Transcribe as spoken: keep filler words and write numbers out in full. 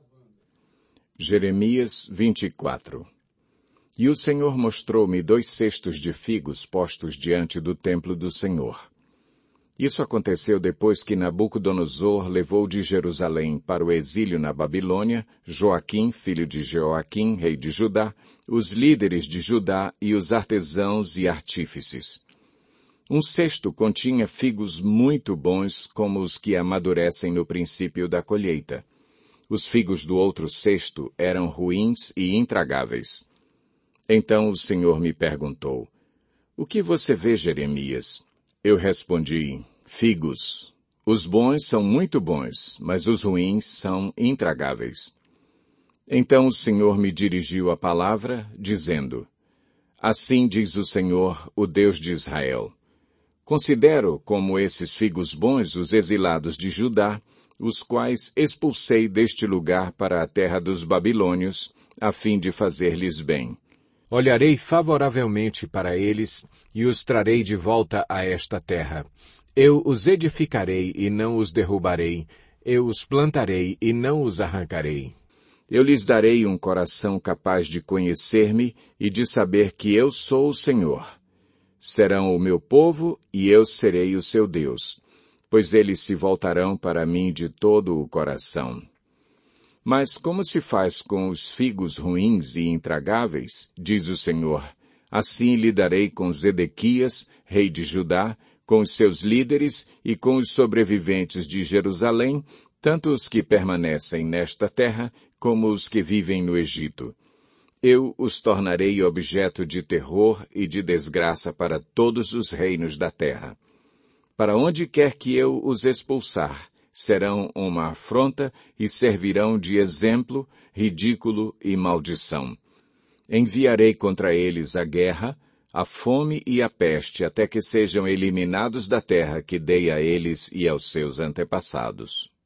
Jeremias vinte e quatro. E o Senhor mostrou-me dois cestos de figos postos diante do templo do Senhor. Isso aconteceu depois que Nabucodonosor levou de Jerusalém para o exílio na Babilônia Joaquim, filho de Jeoaquim, rei de Judá, os líderes de Judá e os artesãos e artífices. Um cesto continha figos muito bons, como os que amadurecem no princípio da colheita. Os figos do outro cesto eram ruins e intragáveis. Então o Senhor me perguntou: "O que você vê, Jeremias?" Eu respondi: "Figos. Os bons são muito bons, mas os ruins são intragáveis." Então o Senhor me dirigiu a palavra, dizendo: "Assim diz o Senhor, o Deus de Israel. Considero como esses figos bons os exilados de Judá, os quais expulsei deste lugar para a terra dos babilônios, a fim de fazer-lhes bem. Olharei favoravelmente para eles e os trarei de volta a esta terra. Eu os edificarei e não os derrubarei. Eu os plantarei e não os arrancarei. Eu lhes darei um coração capaz de conhecer-me e de saber que eu sou o Senhor. Serão o meu povo e eu serei o seu Deus, pois eles se voltarão para mim de todo o coração. Mas como se faz com os figos ruins e intragáveis, diz o Senhor, assim lidarei com Zedequias, rei de Judá, com os seus líderes e com os sobreviventes de Jerusalém, tanto os que permanecem nesta terra como os que vivem no Egito. Eu os tornarei objeto de terror e de desgraça para todos os reinos da terra. Para onde quer que eu os expulsar, serão uma afronta e servirão de exemplo, ridículo e maldição. Enviarei contra eles a guerra, a fome e a peste até que sejam eliminados da terra que dei a eles e aos seus antepassados."